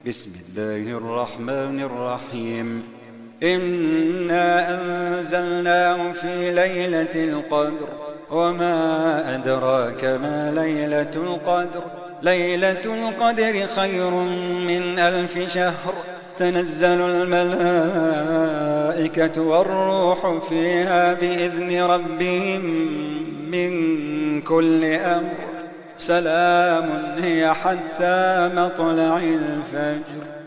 بسم الله الرحمن الرحيم. إنا أنزلناه في ليلة القدر وما أدراك ما ليلة القدر. ليلة القدر خير من 1000 شهر. تنزل الملائكة والروح فيها بإذن ربهم من كل أمر. سلام هي حتى مطلع الفجر.